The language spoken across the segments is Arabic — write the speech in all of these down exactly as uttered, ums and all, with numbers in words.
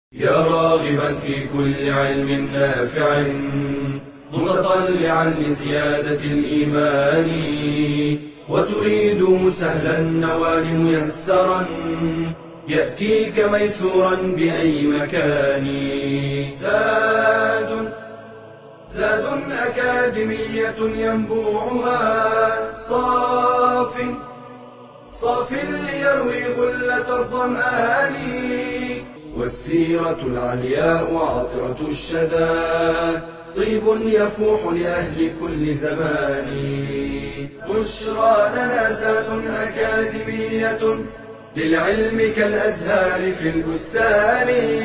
يا راغبا في كل علم نافع متطلعا لزيادة الإيمان وتريد سهلا النوال ميسرا يأتيك ميسورا بأي مكان. زاد زاد أكاديمية ينبوعها صاف صاف ليروي غلة الظمآن والسيرة العلياء وعطرة الشدى طيب يفوح لأهل كل زمان. بشرى لنا زاد أكاديمية للعلم كالأزهار في البستان.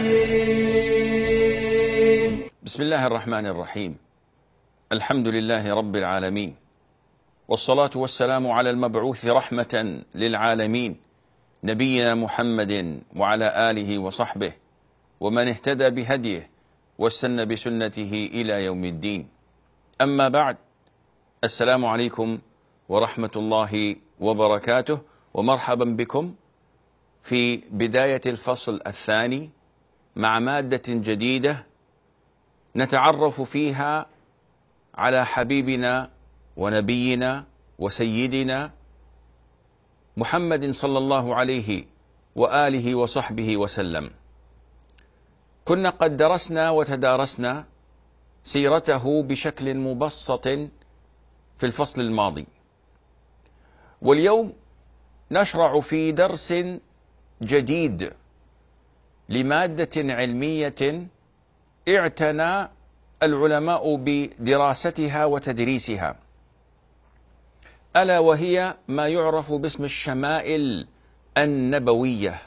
بسم الله الرحمن الرحيم. الحمد لله رب العالمين، والصلاة والسلام على المبعوث رحمة للعالمين نبينا محمد وعلى آله وصحبه ومن اهتدى بهديه واستنى بسنته إلى يوم الدين. أما بعد، السلام عليكم ورحمة الله وبركاته، ومرحبا بكم في بداية الفصل الثاني مع مادة جديدة نتعرف فيها على حبيبنا ونبينا وسيدنا محمد صلى الله عليه وآله وصحبه وسلم. كنا قد درسنا وتدارسنا سيرته بشكل مبسط في الفصل الماضي، واليوم نشرع في درس جديد لمادة علمية اعتنى العلماء بدراستها وتدريسها، ألا وهي ما يعرف باسم الشمائل النبوية.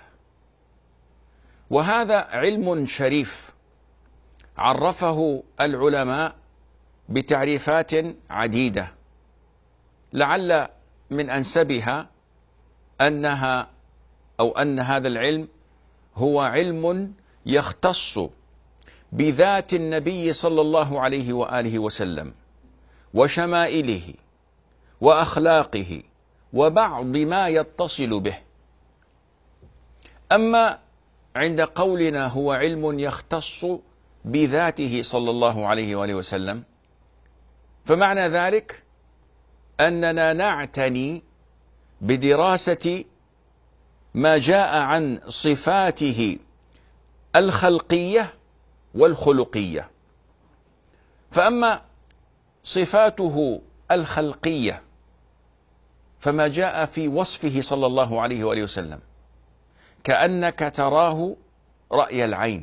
وهذا علم شريف عرفه العلماء بتعريفات عديدة، لعل من أنسبها أنها أو أن هذا العلم هو علم يختص بذات النبي صلى الله عليه وآله وسلم وشمائله وأخلاقه وبعض ما يتصل به. أما عند قولنا هو علم يختص بذاته صلى الله عليه وآله وسلم، فمعنى ذلك أننا نعتني بدراسة ما جاء عن صفاته الخلقية والخلقية. فأما صفاته الخلقية فما جاء في وصفه صلى الله عليه وآله وسلم كأنك تراه رأي العين،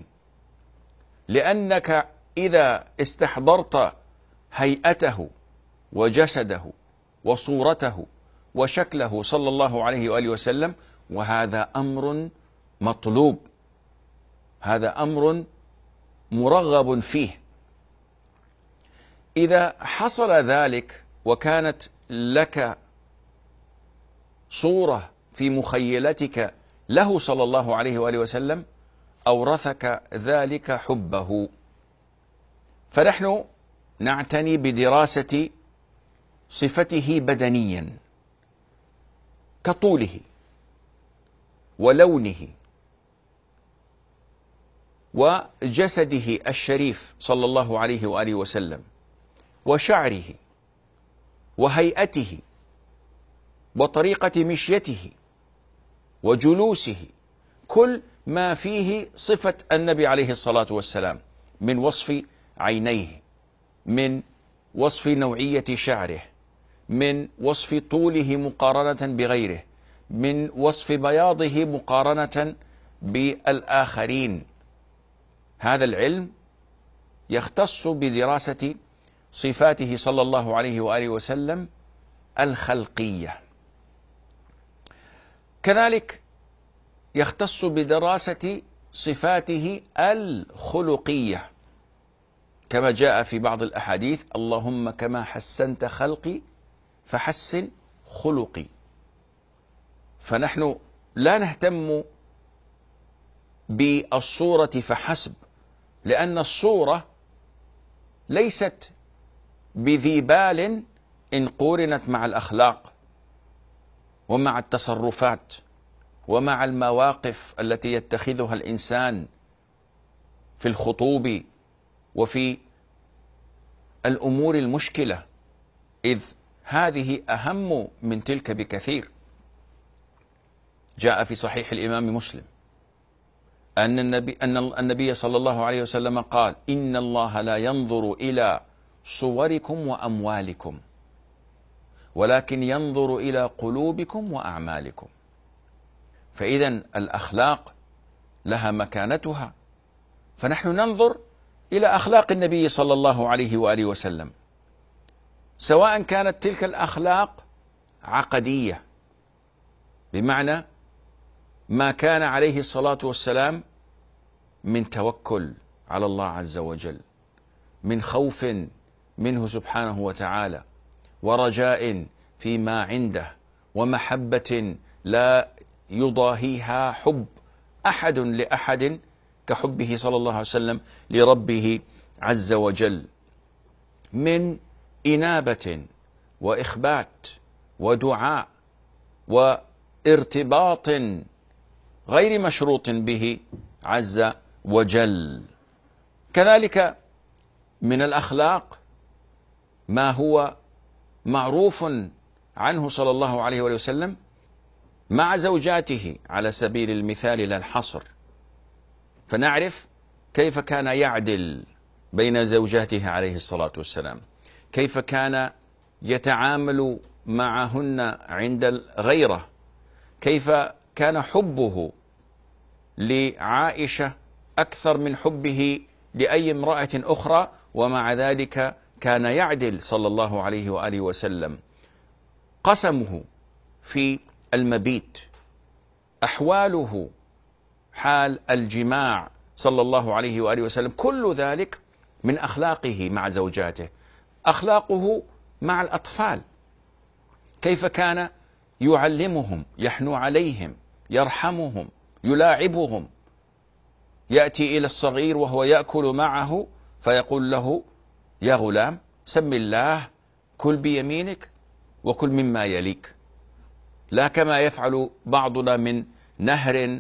لأنك إذا استحضرت هيئته وجسده وصورته وشكله صلى الله عليه وآله وسلم، وهذا أمر مطلوب، هذا أمر مرغب فيه. إذا حصل ذلك وكانت لك صورة في مخيلتك له صلى الله عليه وآله وسلم أورثك ذلك حبه. فنحن نعتني بدراسة صفته بدنيا كطوله ولونه وجسده الشريف صلى الله عليه وآله وسلم وشعره وهيئته وطريقة مشيته وجلوسه، كل ما فيه صفة النبي عليه الصلاة والسلام من وصف عينيه، من وصف نوعية شعره، من وصف طوله مقارنة بغيره، من وصف بياضه مقارنة بالآخرين. هذا العلم يختص بدراسة صفاته صلى الله عليه وآله وسلم الخلقية. كذلك يختص بدراسة صفاته الخلقية، كما جاء في بعض الأحاديث: اللهم كما حسنت خلقي فحسن خلقي. فنحن لا نهتم بالصورة فحسب، لأن الصورة ليست بذي بال إن قورنت مع الأخلاق ومع التصرفات ومع المواقف التي يتخذها الإنسان في الخطوب وفي الأمور المشكلة، إذ هذه أهم من تلك بكثير. جاء في صحيح الإمام مسلم أن النبي, أن النبي صلى الله عليه وسلم قال: إن الله لا ينظر إلى صوركم وأموالكم ولكن ينظر إلى قلوبكم وأعمالكم. فإذا الأخلاق لها مكانتها، فنحن ننظر إلى أخلاق النبي صلى الله عليه وآله وسلم، سواء كانت تلك الأخلاق عقدية بمعنى ما كان عليه الصلاة والسلام من توكل على الله عز وجل، من خوف منه سبحانه وتعالى، ورجاء فيما عنده، ومحبة لا يضاهيها حب أحد لأحد كحبه صلى الله عليه وسلم لربه عز وجل، من إنابة وإخبات ودعاء وارتباط غير مشروط به عز وجل. كذلك من الأخلاق ما هو معروف عنه صلى الله عليه وسلم مع زوجاته على سبيل المثال لا الحصر، فنعرف كيف كان يعدل بين زوجاته عليه الصلاة والسلام، كيف كان يتعامل معهن عند الغيرة، كيف كان حبه لعائشة أكثر من حبه لأي امرأة أخرى، ومع ذلك كان يعدل صلى الله عليه وآله وسلم. قسمه في المبيت، أحواله، حال الجماع صلى الله عليه وآله وسلم، كل ذلك من أخلاقه مع زوجاته. أخلاقه مع الأطفال، كيف كان يعلمهم، يحنو عليهم، يرحمهم، يلاعبهم. يأتي إلى الصغير وهو يأكل معه فيقول له: يا غلام سم الله، كل بيمينك وكل مما يليك، لا كما يفعل بعضنا من نهر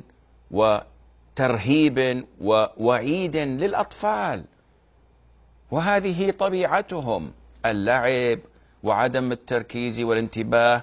وترهيب ووعيد للأطفال، وهذه طبيعتهم، اللعب وعدم التركيز والانتباه.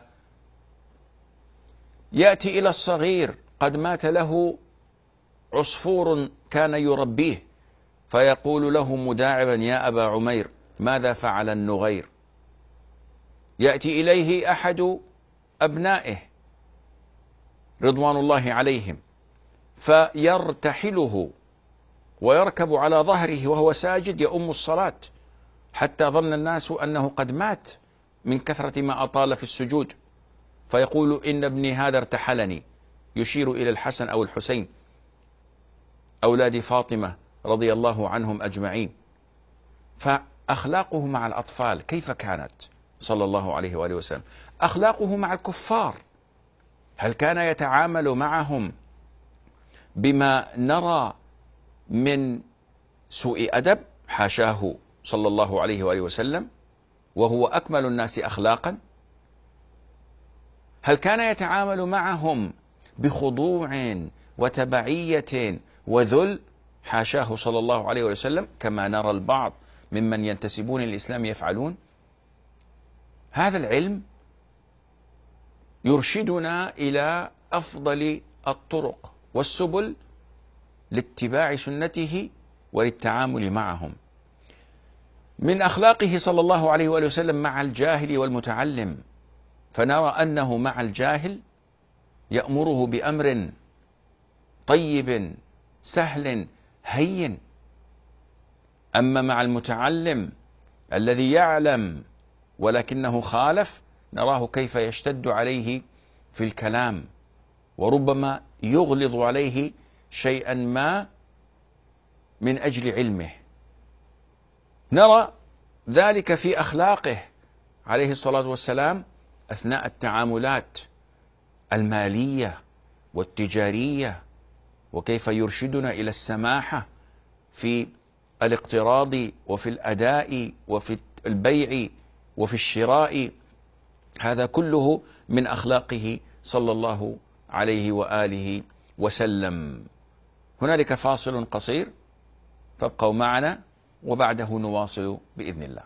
يأتي إلى الصغير قد مات له عصفور كان يربيه، فيقول له مداعبا: يا أبا عمير ماذا فعل النغير؟ يأتي إليه أحد أبنائه رضوان الله عليهم فيرتحله ويركب على ظهره وهو ساجد يؤم الصلاة، حتى ظن الناس أنه قد مات من كثرة ما أطال في السجود، فيقول: إن ابني هذا ارتحلني، يشير إلى الحسن أو الحسين أولاد فاطمة رضي الله عنهم أجمعين. فأخلاقه مع الأطفال كيف كانت صلى الله عليه وآله وسلم؟ أخلاقه مع الكفار، هل كان يتعامل معهم بما نرى من سوء أدب؟ حاشاه صلى الله عليه وآله وسلم، وهو أكمل الناس أخلاقا. هل كان يتعامل معهم بخضوع وتبعية وذل؟ حاشاه صلى الله عليه وسلم، كما نرى البعض ممن ينتسبون للإسلام يفعلون. هذا العلم يرشدنا إلى أفضل الطرق والسبل لاتباع سنته وللتعامل معهم. من أخلاقه صلى الله عليه وآله وسلم مع الجاهل والمتعلم، فنرى أنه مع الجاهل يأمره بأمر طيب سهل هين، أما مع المتعلم الذي يعلم ولكنه خالف نراه كيف يشتد عليه في الكلام، وربما يغلظ عليه شيئا ما من أجل علمه. نرى ذلك في أخلاقه عليه الصلاة والسلام أثناء التعاملات المالية والتجارية، وكيف يرشدنا إلى السماحة في الاقتراض وفي الأداء وفي البيع وفي الشراء. هذا كله من أخلاقه صلى الله عليه وآله وسلم. هنالك فاصل قصير فابقوا معنا وبعده نواصل بإذن الله.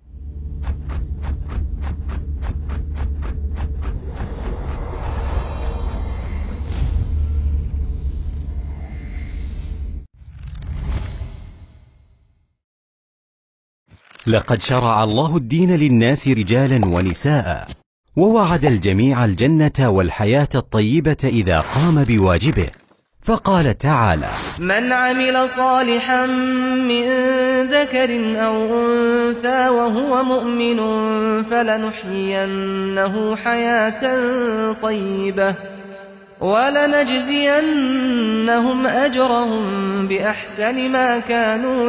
لقد شرع الله الدين للناس رجالا ونساء، ووعد الجميع الجنة والحياة الطيبة إذا قام بواجبه، فقال تعالى: من عمل صالحا من ذكر أو أنثى وهو مؤمن فلنحيينه حياة طيبة ولنجزينهم أجرهم بأحسن ما كانوا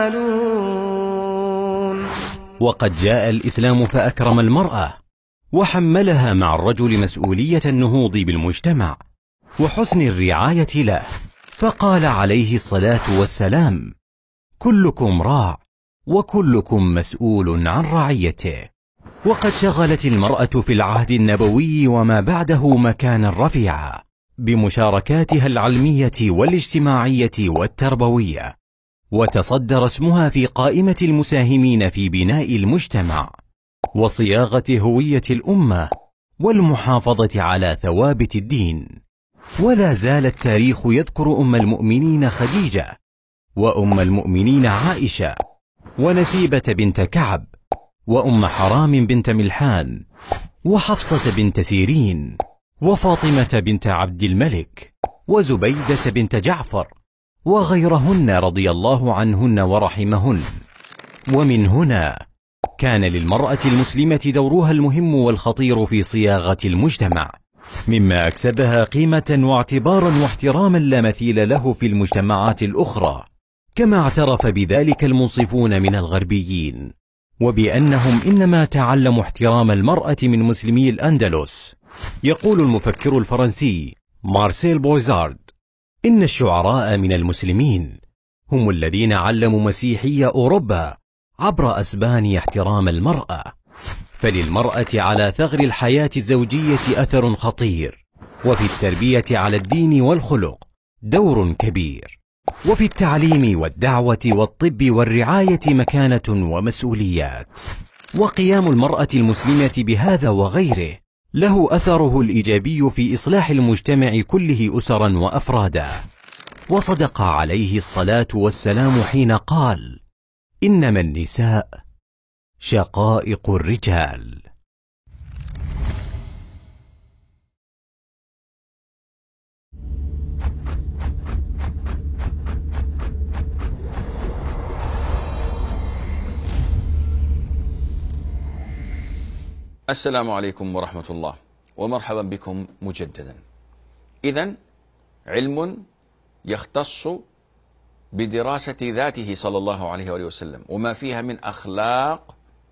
يعملون. وقد جاء الإسلام فأكرم المرأة وحملها مع الرجل مسؤولية النهوض بالمجتمع وحسن الرعاية له، فقال عليه الصلاة والسلام: كلكم راع وكلكم مسؤول عن رعيته. وقد شغلت المرأة في العهد النبوي وما بعده مكانا رفيعا بمشاركاتها العلمية والاجتماعية والتربوية، وتصدر اسمها في قائمة المساهمين في بناء المجتمع وصياغة هوية الأمة والمحافظة على ثوابت الدين. ولا زال التاريخ يذكر أم المؤمنين خديجة، وأم المؤمنين عائشة، ونسيبة بنت كعب، وأم حرام بنت ملحان، وحفصة بنت سيرين، وفاطمة بنت عبد الملك، وزبيدة بنت جعفر، وغيرهن رضي الله عنهن ورحمهن. ومن هنا كان للمرأة المسلمة دورها المهم والخطير في صياغة المجتمع، مما أكسبها قيمة واعتبارا واحتراما لا مثيل له في المجتمعات الأخرى، كما اعترف بذلك المنصفون من الغربيين، وبأنهم إنما تعلموا احترام المرأة من مسلمي الأندلس. يقول المفكر الفرنسي مارسيل بويزارد: إن الشعراء من المسلمين هم الذين علموا مسيحي أوروبا عبر أسبانيا احترام المرأة، فللمرأة على ثغر الحياة الزوجية أثر خطير، وفي التربية على الدين والخلق دور كبير، وفي التعليم والدعوة والطب والرعاية مكانة ومسؤوليات. وقيام المرأة المسلمة بهذا وغيره له أثره الإيجابي في إصلاح المجتمع كله أسرا وأفرادا. وصدق عليه الصلاة والسلام حين قال: إنما النساء شقائق الرجال. السلام عليكم ورحمة الله ومرحبا بكم مجددا. إذن علم يختص بدراسة ذاته صلى الله عليه وآله وسلم وما فيها من أخلاق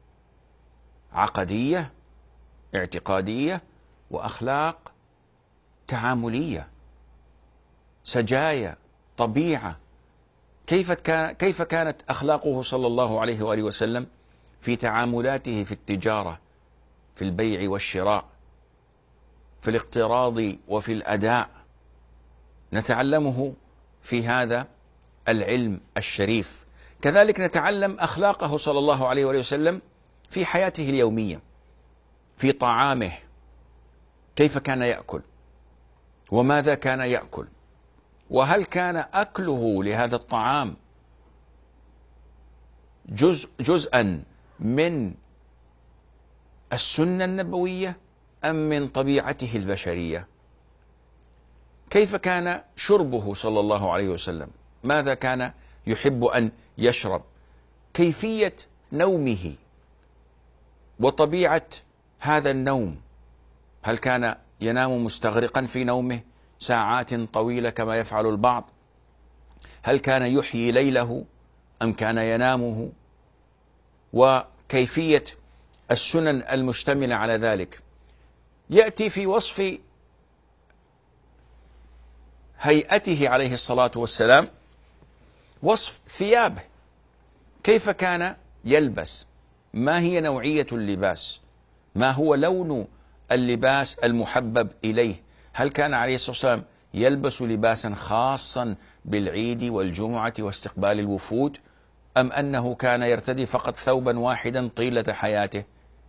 عقدية اعتقادية وأخلاق تعاملية، سجايا، طبيعة. كيف كان كيف كانت أخلاقه صلى الله عليه وآله وسلم في تعاملاته في التجارة، في البيع والشراء، في الاقتراض وفي الأداء، نتعلمه في هذا العلم الشريف. كذلك نتعلم أخلاقه صلى الله عليه وآله وسلم في حياته اليومية، في طعامه، كيف كان يأكل وماذا كان يأكل، وهل كان أكله لهذا الطعام جزء جزءا من السنة النبوية أم من طبيعته البشرية. كيف كان شربه صلى الله عليه وسلم، ماذا كان يحب أن يشرب، كيفية نومه وطبيعة هذا النوم، هل كان ينام مستغرقا في نومه ساعات طويلة كما يفعل البعض، هل كان يحيي ليله أم كان ينامه، وكيفية السنن المشتملة على ذلك. يأتي في وصف هيئته عليه الصلاة والسلام وصف ثيابه، كيف كان يلبس، ما هي نوعية اللباس، ما هو لون اللباس المحبب إليه، هل كان عليه الصلاة والسلام يلبس لباسا خاصا بالعيد والجمعة واستقبال الوفود، أم أنه كان يرتدي فقط ثوبا واحدا طيلة حياته؟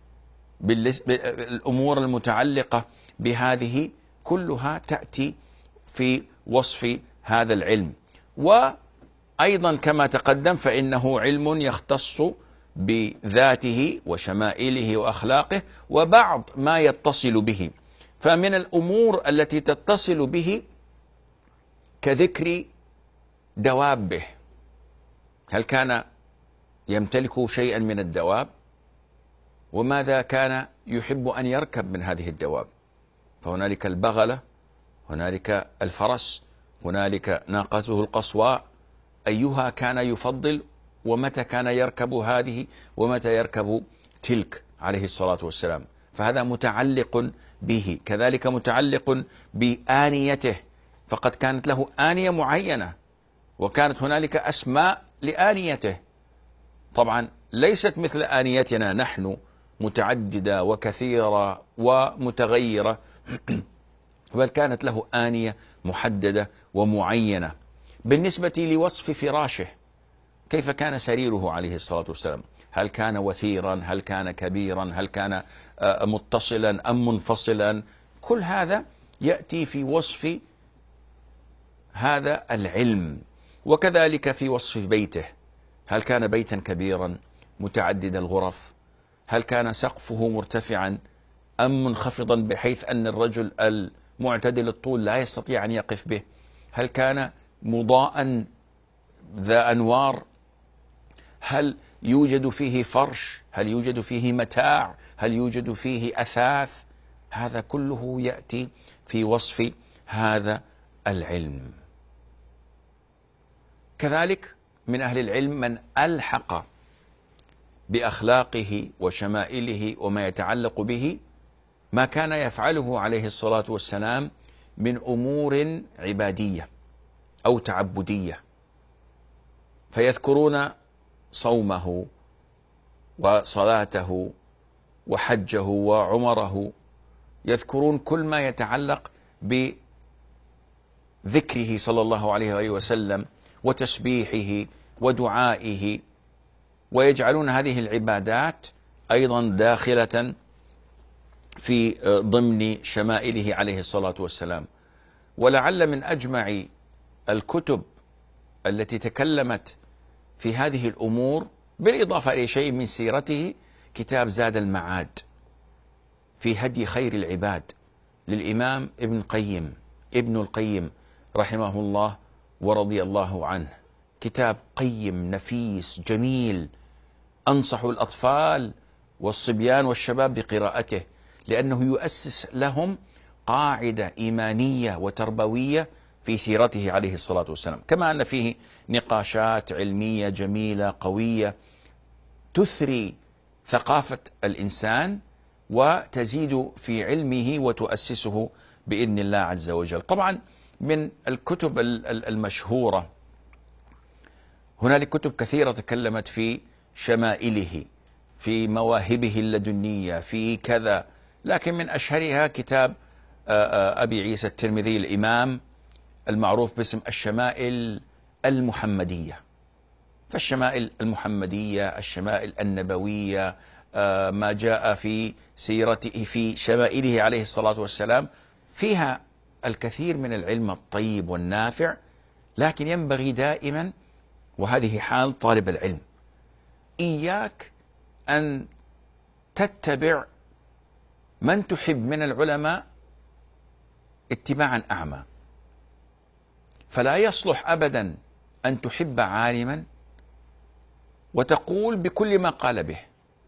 الأمور المتعلقة بهذه كلها تأتي في وصف هذا العلم. وأيضا كما تقدم فإنه علم يختص بذاته وشمائله وأخلاقه وبعض ما يتصل به. فمن الأمور التي تتصل به كذكر دوابه، هل كان يمتلك شيئا من الدواب؟ وماذا كان يحب أن يركب من هذه الدواب؟ فهنالك البغلة، هنالك الفرس، هنالك ناقته القصواء، أيها كان يفضل؟ ومتى كان يركب هذه ومتى يركب تلك عليه الصلاة والسلام؟ فهذا متعلق به. كذلك متعلق بآنيته، فقد كانت له آنية معينة وكانت هنالك أسماء لآنيته، طبعا ليست مثل آنيتنا نحن متعددة وكثيرة ومتغيرة بل كانت له آنية محددة ومعينة. بالنسبة لوصف فراشه، كيف كان سريره عليه الصلاة والسلام؟ هل كان وثيرا؟ هل كان كبيرا؟ هل كان متصلا أم منفصلا؟ كل هذا يأتي في وصف هذا العلم. وكذلك في وصف بيته، هل كان بيتا كبيرا متعدد الغرف؟ هل كان سقفه مرتفعا أم منخفضا بحيث أن الرجل المعتدل الطول لا يستطيع أن يقف به؟ هل كان مضاء ذا أنوار؟ هل يوجد فيه فرش؟ هل يوجد فيه متاع؟ هل يوجد فيه أثاث؟ هذا كله يأتي في وصف هذا العلم. كذلك من أهل العلم من ألحق بأخلاقه وشمائله وما يتعلق به ما كان يفعله عليه الصلاة والسلام من أمور عبادية أو تعبدية، فيذكرون صومه وصلاته وحجه وعمره، يذكرون كل ما يتعلق بذكره صلى الله عليه وآله وسلم وتسبيحه ودعائه، ويجعلون هذه العبادات أيضا داخلة في ضمن شمائله عليه الصلاة والسلام. ولعل من أجمع الكتب التي تكلمت في هذه الأمور بالإضافة إلى شيء من سيرته كتاب زاد المعاد في هدي خير العباد للإمام ابن قيم ابن القيم رحمه الله ورضي الله عنه. كتاب قيم نفيس جميل، أنصح الأطفال والصبيان والشباب بقراءته، لأنه يؤسس لهم قاعدة إيمانية وتربوية في سيرته عليه الصلاة والسلام، كما أن فيه نقاشات علمية جميلة قوية تثري ثقافة الإنسان وتزيد في علمه وتؤسسه بإذن الله عز وجل. طبعا من الكتب المشهورة هنالك كتب كثيرة تكلمت في شمائله، في مواهبه اللدنية، في كذا، لكن من أشهرها كتاب أبي عيسى الترمذي الإمام المعروف باسم الشمائل المحمدية. فالشمائل المحمدية، الشمائل النبوية، ما جاء في سيرته في شمائله عليه الصلاة والسلام، فيها الكثير من العلم الطيب والنافع، لكن ينبغي دائما، وهذه حال طالب العلم، إياك أن تتبع من تحب من العلماء اتباعا أعمى. فلا يصلح أبدا أن تحب عالما وتقول بكل ما قال به،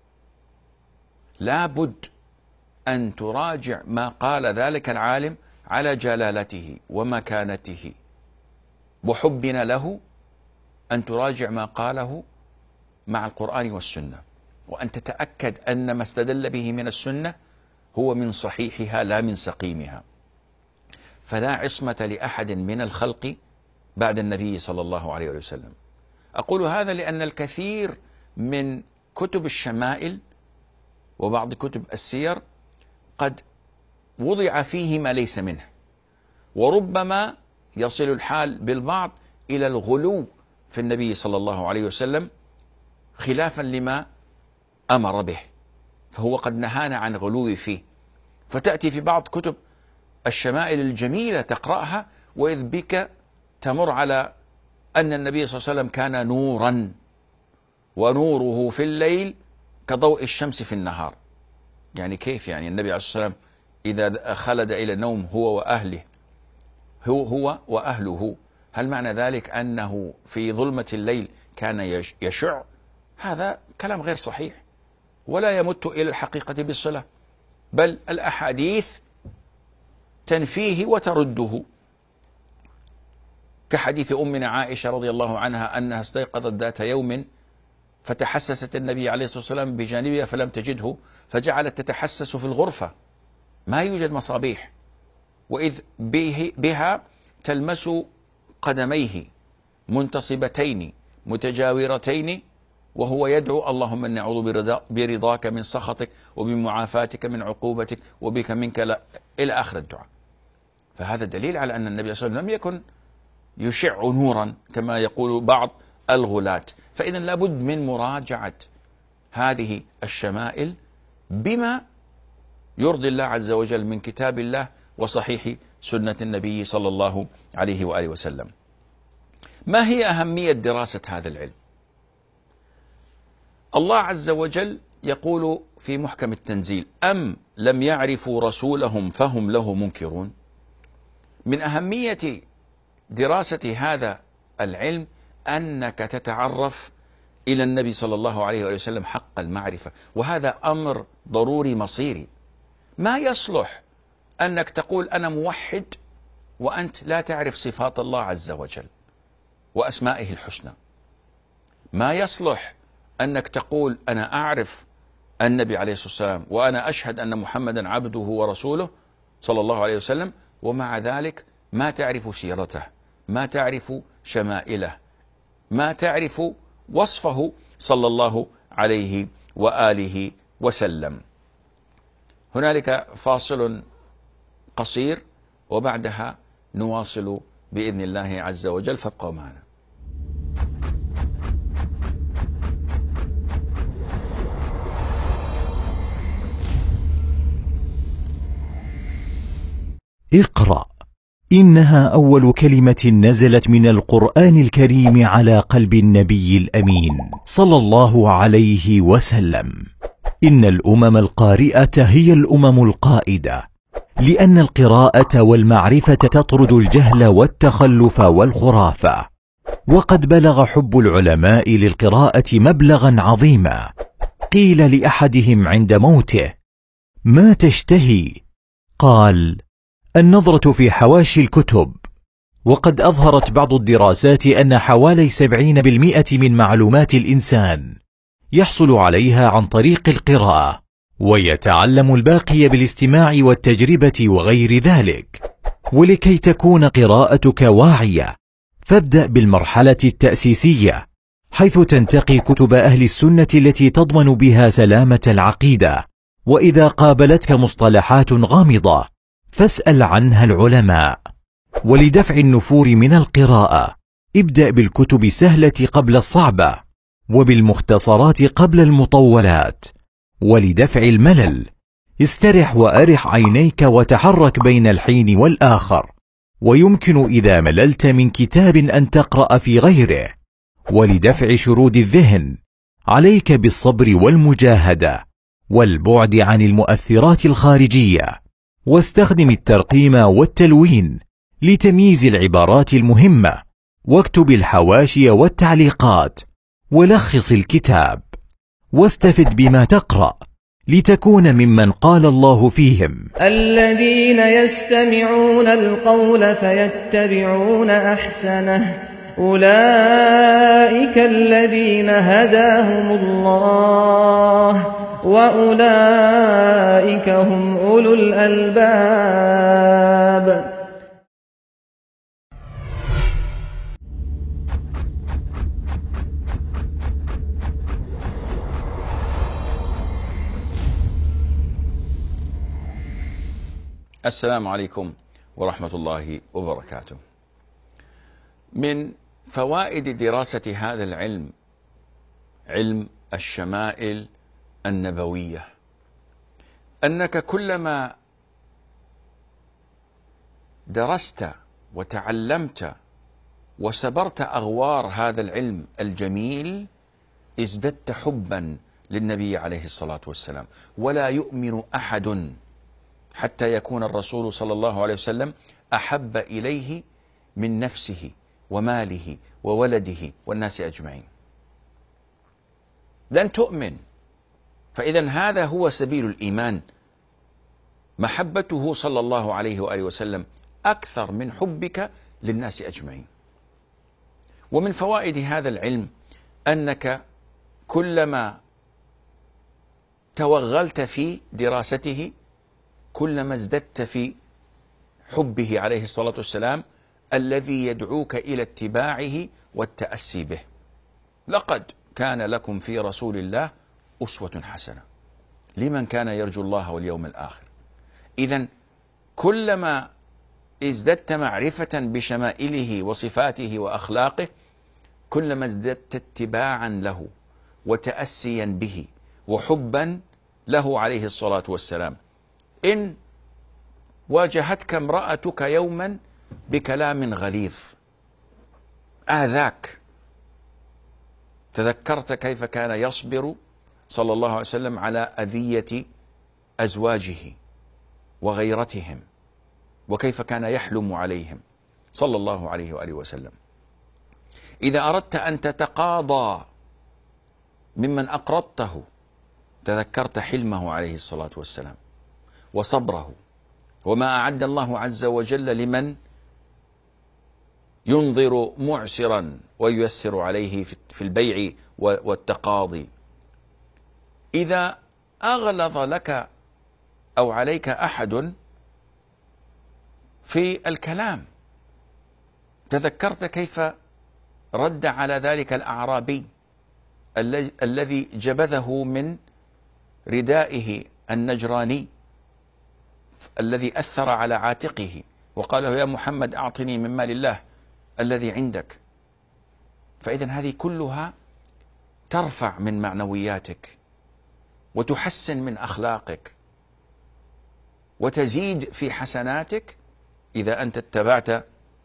لا بد أن تراجع ما قال ذلك العالم على جلالته ومكانته، وحبنا له أن تراجع ما قاله مع القرآن والسنة، وأن تتأكد أن ما استدل به من السنة هو من صحيحها لا من سقيمها. فلا عصمة لأحد من الخلق بعد النبي صلى الله عليه وسلم. أقول هذا لأن الكثير من كتب الشمائل وبعض كتب السير قد وضع فيه ما ليس منه، وربما يصل الحال بالبعض إلى الغلو في النبي صلى الله عليه وسلم خلافا لما أمر به، فهو قد نهانا عن غلو فيه. فتأتي في بعض كتب الشمائل الجميلة تقرأها وإذ بك تمر على أن النبي صلى الله عليه وسلم كان نورا، ونوره في الليل كضوء الشمس في النهار. يعني كيف يعني النبي عليه الصلاة والسلام إذا خلد إلى النوم هو وأهله هو هو وأهله، هل معنى ذلك أنه في ظلمة الليل كان يشع؟ هذا كلام غير صحيح ولا يمت إلى الحقيقة بالصلة، بل الأحاديث تنفيه وترده، كحديث أمنا عائشة رضي الله عنها أنها استيقظت ذات يوم فتحسست النبي عليه الصلاة والسلام بجانبها فلم تجده، فجعلت تتحسس في الغرفة، ما يوجد مصابيح، وإذ به بها تلمس قدميه منتصبتين متجاورتين وهو يدعو اللهم إني أعوذ برضاك من سخطك وبمعافاتك من عقوبتك وبك منك لا إلى آخر الدعاء. فهذا دليل على أن النبي صلى الله عليه وسلم لم يكن يشع نورا كما يقول بعض الغلاة. فإذا لابد من مراجعة هذه الشمائل بما يرضي الله عز وجل من كتاب الله وصحيح سنة النبي صلى الله عليه وآله وسلم. ما هي أهمية دراسة هذا العلم؟ الله عز وجل يقول في محكم التنزيل: أم لم يعرفوا رسولهم فهم له منكرون. من أهمية دراسة هذا العلم أنك تتعرف إلى النبي صلى الله عليه وسلم حق المعرفة، وهذا أمر ضروري مصيري. ما يصلح أنك تقول أنا موحد وأنت لا تعرف صفات الله عز وجل وأسمائه الحسنى. ما يصلح أنك تقول أنا أعرف النبي عليه الصلاة والسلام وأنا أشهد أن محمدا عبده ورسوله صلى الله عليه وسلم، ومع ذلك ما تعرف سيرته، ما تعرف شمائله، ما تعرف وصفه صلى الله عليه وآله وسلم. هنالك فاصل قصير وبعدها نواصل بإذن الله عز وجل، فابقوا معنا. اقرأ، إنها أول كلمة نزلت من القرآن الكريم على قلب النبي الأمين صلى الله عليه وسلم. إن الأمم القارئة هي الأمم القائدة، لأن القراءة والمعرفة تطرد الجهل والتخلف والخرافة. وقد بلغ حب العلماء للقراءة مبلغا عظيما. قيل لأحدهم عند موته: ما تشتهي؟ قال: النظرة في حواشي الكتب. وقد أظهرت بعض الدراسات أن حوالي سبعين بالمئة من معلومات الإنسان يحصل عليها عن طريق القراءة، ويتعلم الباقي بالاستماع والتجربة وغير ذلك. ولكي تكون قراءتك واعية فابدأ بالمرحلة التأسيسية، حيث تنتقي كتب أهل السنة التي تضمن بها سلامة العقيدة. وإذا قابلتك مصطلحات غامضة فاسأل عنها العلماء. ولدفع النفور من القراءة ابدأ بالكتب السهلة قبل الصعبة، وبالمختصرات قبل المطولات. ولدفع الملل استرح وأرح عينيك وتحرك بين الحين والآخر، ويمكن إذا مللت من كتاب أن تقرأ في غيره. ولدفع شرود الذهن عليك بالصبر والمجاهدة والبعد عن المؤثرات الخارجية، واستخدم الترقيم والتلوين لتمييز العبارات المهمة، واكتب الحواشي والتعليقات، ولخص الكتاب، واستفد بما تقرأ لتكون ممن قال الله فيهم: الذين يستمعون القول فيتبعون أحسنه أولئك الذين هداهم الله وأولئك هم أولو الألباب. السلام عليكم ورحمة الله وبركاته. من فوائد دراسة هذا العلم، علم الشمائل النبوية، أنك كلما درست وتعلمت وسبرت أغوار هذا العلم الجميل ازددت حبا للنبي عليه الصلاة والسلام. ولا يؤمن أحد حتى يكون الرسول صلى الله عليه وسلم أحب إليه من نفسه وماله وولده والناس أجمعين. لن تؤمن. فإذا هذا هو سبيل الإيمان، محبته صلى الله عليه وآله وسلم أكثر من حبك للناس أجمعين. ومن فوائد هذا العلم أنك كلما توغلت في دراسته كلما ازددت في حبه عليه الصلاة والسلام الذي يدعوك إلى اتباعه والتأسي به. لقد كان لكم في رسول الله أسوة حسنة لمن كان يرجو الله واليوم الآخر. إذن كلما ازددت معرفة بشمائله وصفاته وأخلاقه كلما ازددت اتباعا له وتأسيا به وحبا له عليه الصلاة والسلام. إن واجهتك امرأتك يوما بكلام غليظ آذاك، تذكرت كيف كان يصبر صلى الله عليه وسلم على أذية أزواجه وغيرتهم، وكيف كان يحلم عليهم صلى الله عليه وآله وسلم. إذا أردت أن تتقاضى ممن أقرضته تذكرت حلمه عليه الصلاة والسلام وصبره، وما أعد الله عز وجل لمن ينظر معسرا وييسر عليه في البيع والتقاضي. إذا أغلظ لك أو عليك أحد في الكلام تذكرت كيف رد على ذلك الأعرابي الذي جبذه من ردائه النجراني الذي أثر على عاتقه وقال له: يا محمد أعطني من مال الله الذي عندك. فإذا هذه كلها ترفع من معنوياتك وتحسن من أخلاقك وتزيد في حسناتك إذا أنت اتبعت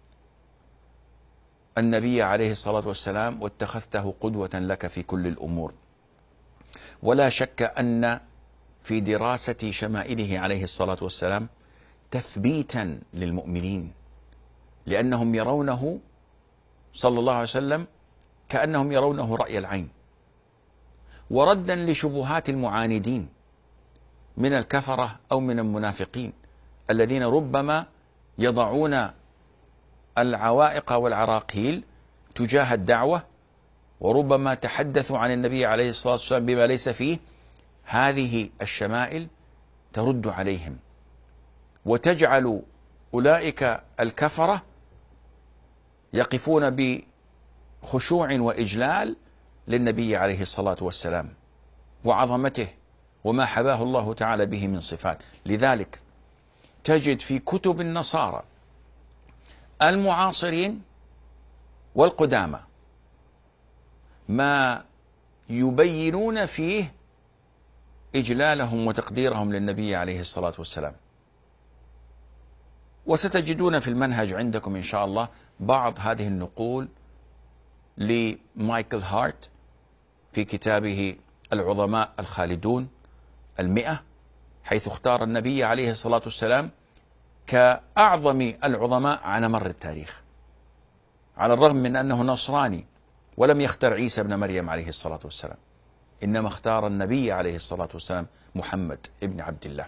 النبي عليه الصلاة والسلام واتخذته قدوة لك في كل الأمور. ولا شك أن في دراسة شمائله عليه الصلاة والسلام تثبيتا للمؤمنين، لأنهم يرونه صلى الله عليه وسلم كأنهم يرونه رأي العين، وردا لشبهات المعاندين من الكفرة أو من المنافقين الذين ربما يضعون العوائق والعراقيل تجاه الدعوة، وربما تحدثوا عن النبي عليه الصلاة والسلام بما ليس فيه. هذه الشمائل ترد عليهم وتجعل أولئك الكفرة يقفون بخشوع وإجلال للنبي عليه الصلاة والسلام وعظمته وما حباه الله تعالى به من صفات. لذلك تجد في كتب النصارى المعاصرين والقدامى ما يبينون فيه إجلالهم وتقديرهم للنبي عليه الصلاة والسلام. وستجدون في المنهج عندكم إن شاء الله بعض هذه النقول لمايكل هارت في كتابه العظماء الخالدون المئة، حيث اختار النبي عليه الصلاة والسلام كأعظم العظماء على مر التاريخ، على الرغم من أنه نصراني ولم يختر عيسى بن مريم عليه الصلاة والسلام، إنما اختار النبي عليه الصلاة والسلام محمد ابن عبد الله.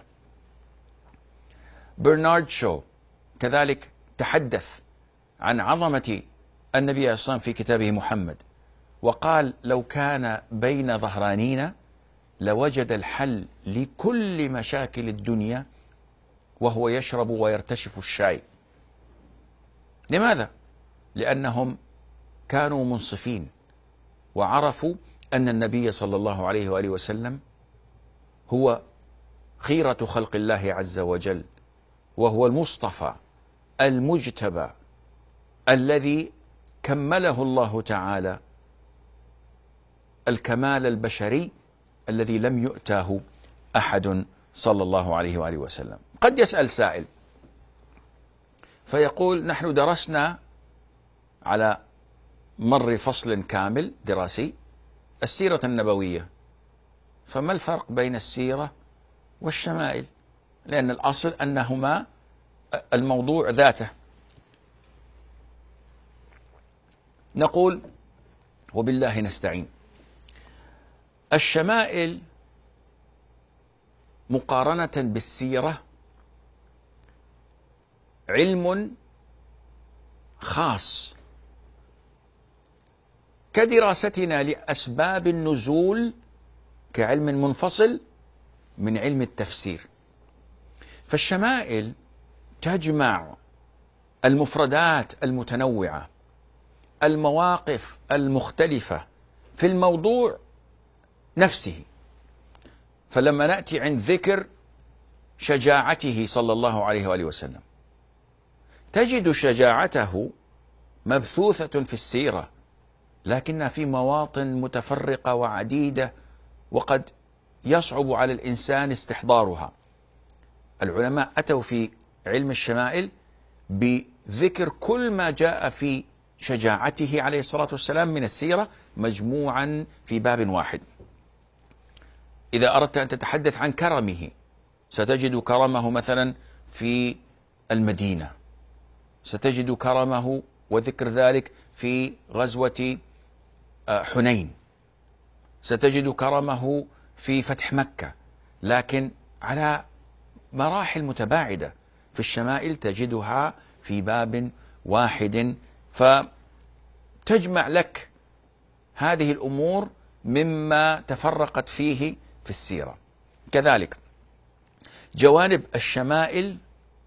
برنارد شو كذلك تحدث عن عظمة النبي عليه الصلاة والسلام في كتابه محمد، وقال: لو كان بين ظهرانينا لوجد الحل لكل مشاكل الدنيا وهو يشرب ويرتشف الشاي. لماذا؟ لأنهم كانوا منصفين وعرفوا أن النبي صلى الله عليه وآله وسلم هو خيرة خلق الله عز وجل، وهو المصطفى المجتبى الذي كمله الله تعالى الكمال البشري الذي لم يؤتاه أحد صلى الله عليه وآله وسلم. قد يسأل سائل فيقول: نحن درسنا على مر فصل كامل دراسي السيرة النبوية، فما الفرق بين السيرة والشمائل؟ لأن الأصل أنهما الموضوع ذاته. نقول وبالله نستعين: الشمائل مقارنة بالسيرة علم خاص كدراستنا لأسباب النزول كعلم منفصل من علم التفسير. فالشمائل تجمع المفردات المتنوعة، المواقف المختلفة في الموضوع نفسه. فلما نأتي عند ذكر شجاعته صلى الله عليه وآله وسلم تجد شجاعته مبثوثة في السيرة، لكنها في مواطن متفرقة وعديدة وقد يصعب على الإنسان استحضارها. العلماء أتوا في علم الشمائل بذكر كل ما جاء في شجاعته عليه الصلاة والسلام من السيرة مجموعا في باب واحد. إذا أردت أن تتحدث عن كرمه ستجد كرمه مثلا في المدينة، ستجد كرمه وذكر ذلك في غزوة حنين، ستجد كرمه في فتح مكة، لكن على مراحل متباعدة. في الشمائل تجدها في باب واحد، فتجمع لك هذه الأمور مما تفرقت فيه في السيرة. كذلك جوانب الشمائل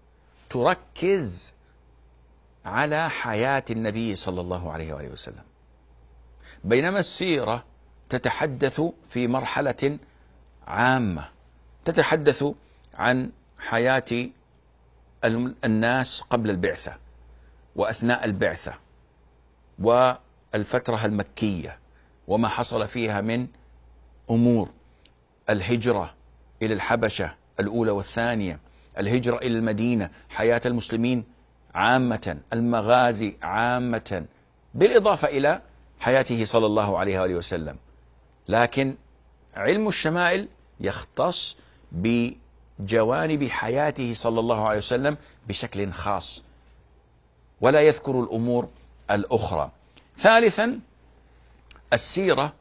تركز على حياة النبي صلى الله عليه وآله وسلم، بينما السيرة تتحدث في مرحلة عامة، تتحدث عن حياة الناس قبل البعثة وأثناء البعثة والفترة المكية وما حصل فيها من أمور، الهجرة إلى الحبشة الأولى والثانية، الهجرة إلى المدينة، حياة المسلمين عامة، المغازي عامة، بالإضافة إلى حياته صلى الله عليه وآله وسلم. لكن علم الشمائل يختص بجوانب حياته صلى الله عليه وسلم بشكل خاص ولا يذكر الأمور الأخرى. ثالثا، السيرة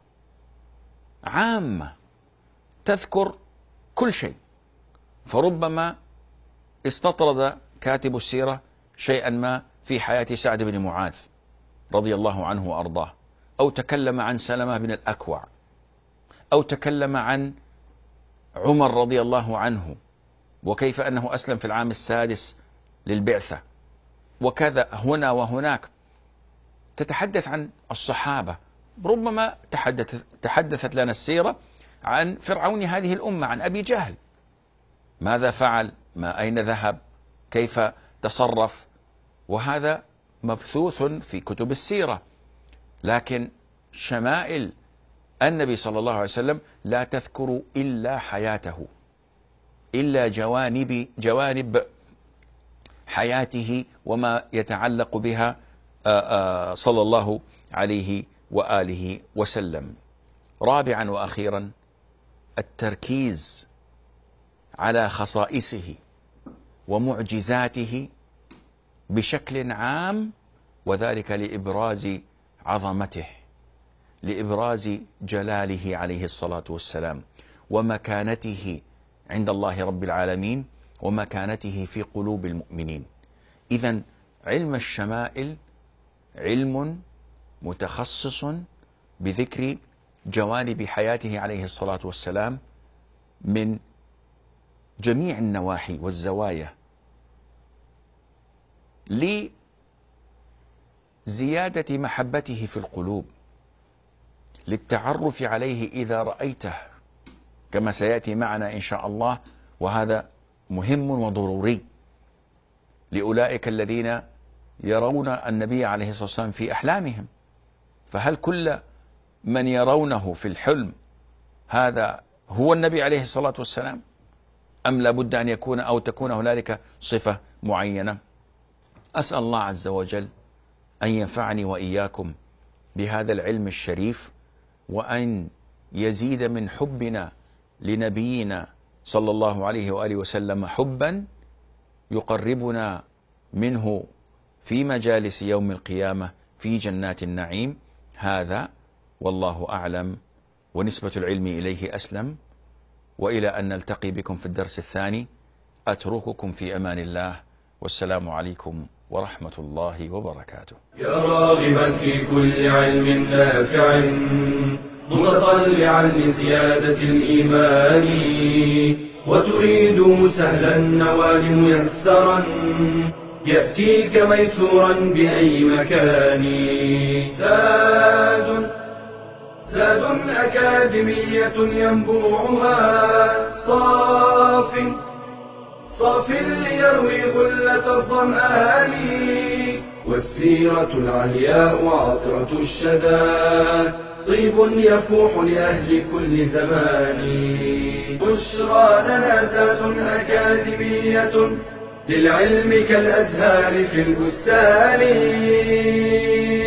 عامة تذكر كل شيء، فربما استطرد كاتب السيرة شيئا ما في حياة سعد بن معاذ رضي الله عنه وأرضاه، أو تكلم عن سلمة بن الأكوع، أو تكلم عن عمر رضي الله عنه وكيف أنه أسلم في العام السادس للبعثة، وكذا هنا وهناك. تتحدث عن الصحابة، ربما تحدث تحدثت لنا السيرة عن فرعون هذه الأمة، عن أبي جهل، ماذا فعل، ما أين ذهب، كيف تصرف، وهذا مبثوث في كتب السيرة. لكن شمائل النبي صلى الله عليه وسلم لا تذكر إلا حياته، إلا جوانب جوانب حياته وما يتعلق بها صلى الله عليه وآله وسلم. رابعا وأخيرا، التركيز على خصائصه ومعجزاته بشكل عام، وذلك لإبراز عظمته، لإبراز جلاله عليه الصلاة والسلام، ومكانته عند الله رب العالمين، ومكانته في قلوب المؤمنين. إذن علم الشمائل علم متخصص بذكر جوانب حياته عليه الصلاة والسلام من جميع النواحي والزوايا، لزيادة محبته في القلوب، للتعرف عليه إذا رأيته، كما سيأتي معنا إن شاء الله، وهذا مهم وضروري. لأولئك الذين يرون النبي عليه الصلاة والسلام في أحلامهم. فهل كل من يرونه في الحلم هذا هو النبي عليه الصلاة والسلام، أم لابد أن يكون أو تكون هنالك صفة معينة؟ أسأل الله عز وجل أن ينفعني وإياكم بهذا العلم الشريف، وأن يزيد من حبنا لنبينا صلى الله عليه وآله وسلم حبا يقربنا منه في مجالس يوم القيامة في جنات النعيم. هذا والله أعلم، ونسبة العلم إليه أسلم. وإلى أن نلتقي بكم في الدرس الثاني أترككم في أمان الله، والسلام عليكم ورحمة الله وبركاته. يا راغبا في كل علم نافع متطلعا لزيادة الإيمان، وتريد سهلا النوال ميسرا يأتيك ميسورا بأي مكان. زاد زاد أكاديمية ينبوعها صاف صاف ليروي غلة الظمآن، والسيرة العلياء عطرة الشدى طيب يفوح لأهل كل زمان. بشرى لنا زاد أكاديمية للعلم كالأزهار في البستان.